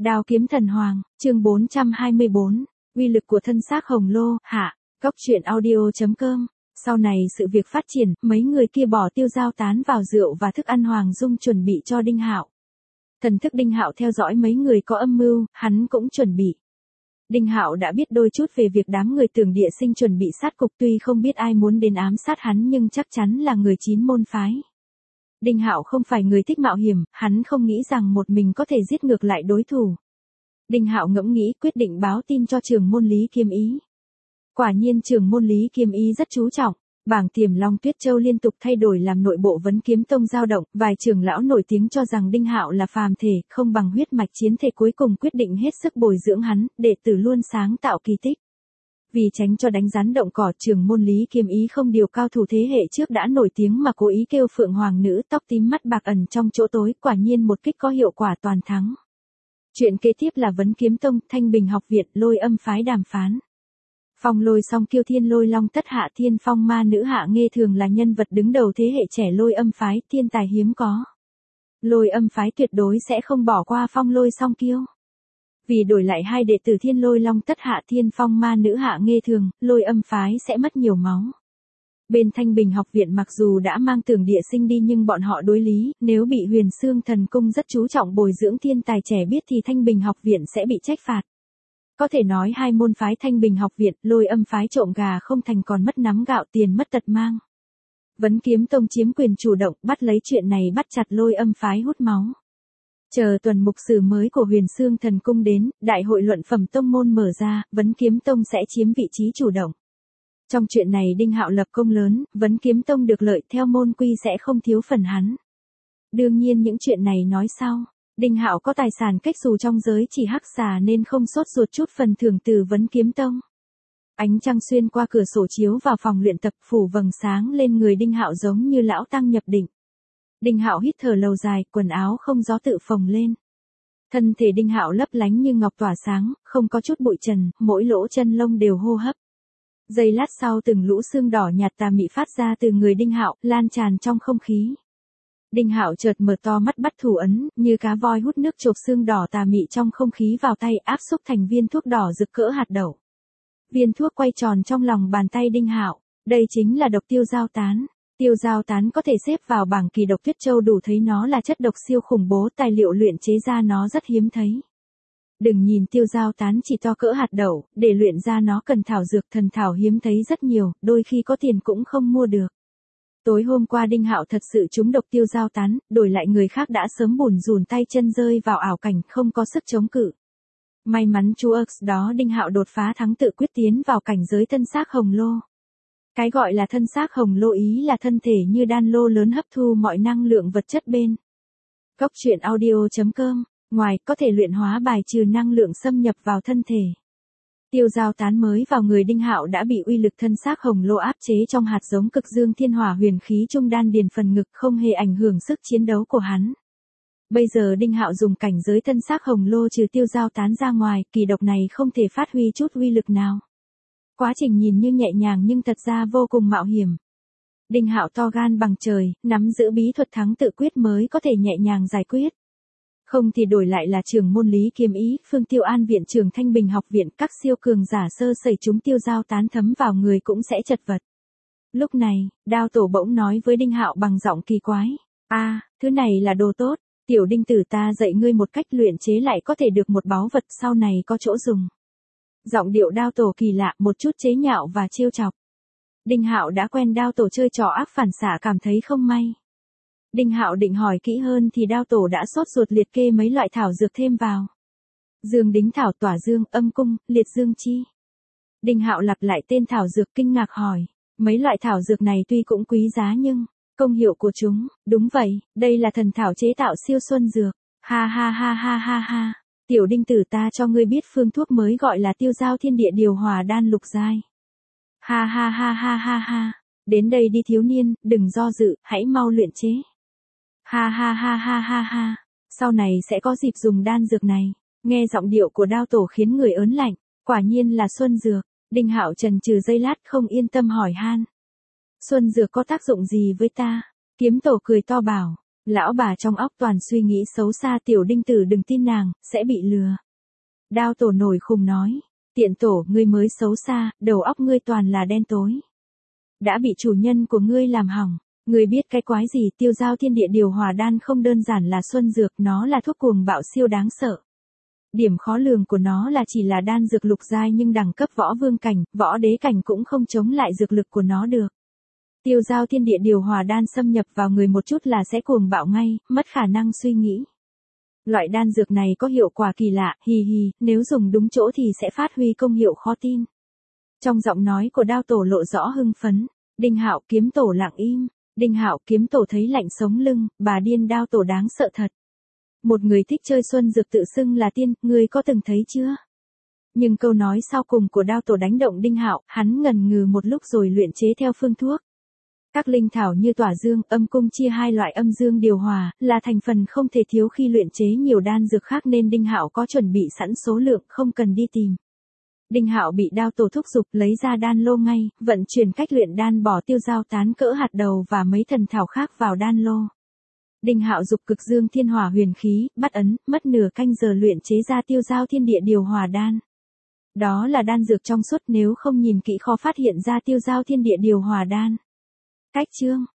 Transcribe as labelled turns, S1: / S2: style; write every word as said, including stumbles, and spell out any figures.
S1: Đao kiếm thần hoàng, chương bốn trăm hai mươi bốn, uy lực của thân xác hồng lô, hạ, góc truyện audio.com. Sau này sự việc phát triển, mấy người kia bỏ tiêu giao tán vào rượu và thức ăn Hoàng Dung chuẩn bị cho Đinh Hạo. Thần thức Đinh Hạo theo dõi mấy người có âm mưu, hắn cũng chuẩn bị. Đinh Hạo đã biết đôi chút về việc đám người Tưởng Địa Sinh chuẩn bị sát cục, tuy không biết ai muốn đến ám sát hắn nhưng chắc chắn là người chín môn phái. Đinh Hạo không phải người thích mạo hiểm, hắn không nghĩ rằng một mình có thể giết ngược lại đối thủ. Đinh Hạo ngẫm nghĩ quyết định báo tin cho trưởng môn Lý Kiếm Ý. Quả nhiên trưởng môn Lý Kiếm Ý rất chú trọng, bảng Tiềm Long Tuyết Châu liên tục thay đổi làm nội bộ Vấn Kiếm Tông dao động, vài trưởng lão nổi tiếng cho rằng Đinh Hạo là phàm thể, không bằng huyết mạch chiến thể, cuối cùng quyết định hết sức bồi dưỡng hắn, đệ tử luôn sáng tạo kỳ tích. Vì tránh cho đánh rắn động cỏ, trưởng môn Lý Kiếm Ý không điều cao thủ thế hệ trước đã nổi tiếng mà cố ý kêu Phượng Hoàng nữ tóc tím mắt bạc ẩn trong chỗ tối, quả nhiên một kích có hiệu quả toàn thắng. Chuyện kế tiếp là Vấn Kiếm Tông, Thanh Bình học viện, Lôi Âm phái đàm phán. Phong Lôi Song Kiêu Thiên Lôi Long Tất Hạ Thiên Phong Ma Nữ Hạ Nghê thường là nhân vật đứng đầu thế hệ trẻ Lôi Âm phái, thiên tài hiếm có. Lôi Âm phái tuyệt đối sẽ không bỏ qua Phong Lôi Song Kiêu. Vì đổi lại hai đệ tử Thiên Lôi Long Tất Hạ Thiên Phong Ma Nữ Hạ Nghê thường, Lôi Âm phái sẽ mất nhiều máu. Bên Thanh Bình học viện mặc dù đã mang Tưởng Địa Sinh đi nhưng bọn họ đối lý, nếu bị Huyền Xương Thần Cung rất chú trọng bồi dưỡng thiên tài trẻ biết thì Thanh Bình học viện sẽ bị trách phạt. Có thể nói hai môn phái Thanh Bình học viện, Lôi Âm phái trộm gà không thành còn mất nắm gạo, tiền mất tật mang. Vấn Kiếm Tông chiếm quyền chủ động, bắt lấy chuyện này bắt chặt Lôi Âm phái hút máu. Chờ tuần mục sử mới của Huyền Xương Thần Cung đến, đại hội luận phẩm tông môn mở ra, Vấn Kiếm Tông sẽ chiếm vị trí chủ động. Trong chuyện này Đinh Hạo lập công lớn, Vấn Kiếm Tông được lợi, theo môn quy sẽ không thiếu phần hắn. Đương nhiên những chuyện này nói sau. Đinh Hạo có tài sản cách xù trong giới chỉ hắc xà nên không sốt ruột chút phần thưởng từ Vấn Kiếm Tông. Ánh trăng xuyên qua cửa sổ chiếu vào phòng luyện tập, phủ vầng sáng lên người Đinh Hạo giống như lão tăng nhập định. Đinh Hạo hít thở lâu dài, quần áo không gió tự phồng lên. Thân thể Đinh Hạo lấp lánh như ngọc tỏa sáng, không có chút bụi trần, mỗi lỗ chân lông đều hô hấp. Giây lát sau từng lũ xương đỏ nhạt tà mị phát ra từ người Đinh Hạo, lan tràn trong không khí. Đinh Hạo chợt mở to mắt bắt thủ ấn, như cá voi hút nước chộp xương đỏ tà mị trong không khí vào tay, áp xúc thành viên thuốc đỏ rực cỡ hạt đậu. Viên thuốc quay tròn trong lòng bàn tay Đinh Hạo, đây chính là độc tiêu giao tán. Tiêu giao tán có thể xếp vào bảng kỳ độc Tuyết Châu, đủ thấy nó là chất độc siêu khủng bố, tài liệu luyện chế ra nó rất hiếm thấy. Đừng nhìn tiêu giao tán chỉ to cỡ hạt đậu, để luyện ra nó cần thảo dược thần thảo hiếm thấy rất nhiều, đôi khi có tiền cũng không mua được. Tối hôm qua Đinh Hạo thật sự trúng độc tiêu giao tán, đổi lại người khác đã sớm bùn rùn tay chân rơi vào ảo cảnh, không có sức chống cự. May mắn chú ức đó Đinh Hạo đột phá thắng tự quyết tiến vào cảnh giới thân xác hồng lô. Cái gọi là thân xác hồng lô ý là thân thể như đan lô lớn hấp thu mọi năng lượng vật chất bên. Góc truyện audio.com, ngoài có thể luyện hóa bài trừ năng lượng xâm nhập vào thân thể. Tiêu giao tán mới vào người Đinh Hạo đã bị uy lực thân xác hồng lô áp chế trong hạt giống cực dương thiên hỏa huyền khí trung đan điền phần ngực, không hề ảnh hưởng sức chiến đấu của hắn. Bây giờ Đinh Hạo dùng cảnh giới thân xác hồng lô trừ tiêu giao tán ra ngoài, kỳ độc này không thể phát huy chút uy lực nào. Quá trình nhìn như nhẹ nhàng nhưng thật ra vô cùng mạo hiểm. Đinh Hạo to gan bằng trời, nắm giữ bí thuật thắng tự quyết mới có thể nhẹ nhàng giải quyết. Không thì đổi lại là trưởng môn Lý Kiếm Ý, Phương Tiêu An viện trưởng Thanh Bình học viện, các siêu cường giả sơ sẩy chúng tiêu giao tán thấm vào người cũng sẽ chật vật. Lúc này, Đao Tổ bỗng nói với Đinh Hạo bằng giọng kỳ quái, a, à, thứ này là đồ tốt, tiểu Đinh tử ta dạy ngươi một cách luyện chế lại có thể được một báu vật sau này có chỗ dùng. Giọng điệu Đao Tổ kỳ lạ, một chút chế nhạo và trêu chọc. Đinh Hạo đã quen Đao Tổ chơi trò ác phản xạ cảm thấy không may. Đinh Hạo định hỏi kỹ hơn thì Đao Tổ đã sốt ruột liệt kê mấy loại thảo dược thêm vào. Dương đính thảo, tỏa dương, âm cung, liệt dương chi. Đinh Hạo lặp lại tên thảo dược kinh ngạc hỏi, mấy loại thảo dược này tuy cũng quý giá nhưng, công hiệu của chúng, đúng vậy, đây là thần thảo chế tạo siêu xuân dược. Ha ha ha ha ha ha, tiểu Đinh tử ta cho ngươi biết phương thuốc mới gọi là tiêu giao thiên địa điều hòa đan lục giai. Ha ha ha ha ha ha, đến đây đi thiếu niên, đừng do dự, hãy mau luyện chế. Ha ha ha ha ha ha, sau này sẽ có dịp dùng đan dược này. Nghe giọng điệu của Đao Tổ khiến người ớn lạnh, quả nhiên là xuân dược. Đinh Hạo chần chừ giây lát không yên tâm hỏi han. Xuân dược có tác dụng gì với ta? Kiếm Tổ cười to bảo, Lão bà trong óc toàn suy nghĩ xấu xa, tiểu đinh tử đừng tin nàng, sẽ bị lừa. Đao tổ nổi khùng nói, tiện tổ, ngươi mới xấu xa, đầu óc ngươi toàn là đen tối. Đã bị chủ nhân của ngươi làm hỏng, ngươi biết cái quái gì, tiêu giao thiên địa điều hòa đan không đơn giản là xuân dược, nó là thuốc cuồng bạo siêu đáng sợ. Điểm khó lường của nó là chỉ là đan dược lục giai nhưng đẳng cấp võ vương cảnh, võ đế cảnh cũng không chống lại dược lực của nó được. Tiêu giao thiên địa điều hòa đan xâm nhập vào người một chút là sẽ cuồng bạo ngay, mất khả năng suy nghĩ. Loại đan dược này có hiệu quả kỳ lạ, hì hì, nếu dùng đúng chỗ thì sẽ phát huy công hiệu khó tin. Trong giọng nói của đao tổ lộ rõ hưng phấn, Đinh Hạo kiếm tổ lặng im, Đinh Hạo kiếm tổ thấy lạnh sống lưng, bà điên đao tổ đáng sợ thật. Một người thích chơi xuân dược tự xưng là tiên, ngươi có từng thấy chưa? Nhưng câu nói sau cùng của đao tổ đánh động Đinh Hạo, hắn ngần ngừ một lúc rồi luyện chế theo phương thuốc. Các linh thảo như tỏa dương, âm cung chia hai loại âm dương điều hòa, là thành phần không thể thiếu khi luyện chế nhiều đan dược khác nên Đinh Hạo có chuẩn bị sẵn số lượng, không cần đi tìm. Đinh Hạo bị đao tổ thúc giục lấy ra đan lô ngay, vận chuyển cách luyện đan bỏ tiêu giao tán cỡ hạt đầu và mấy thần thảo khác vào đan lô. Đinh Hạo dục cực dương thiên hỏa huyền khí, bắt ấn, mất nửa canh giờ luyện chế ra tiêu giao thiên địa điều hòa đan. Đó là đan dược trong suốt, nếu không nhìn kỹ khó phát hiện ra tiêu giao thiên địa điều hòa đan. Cách chương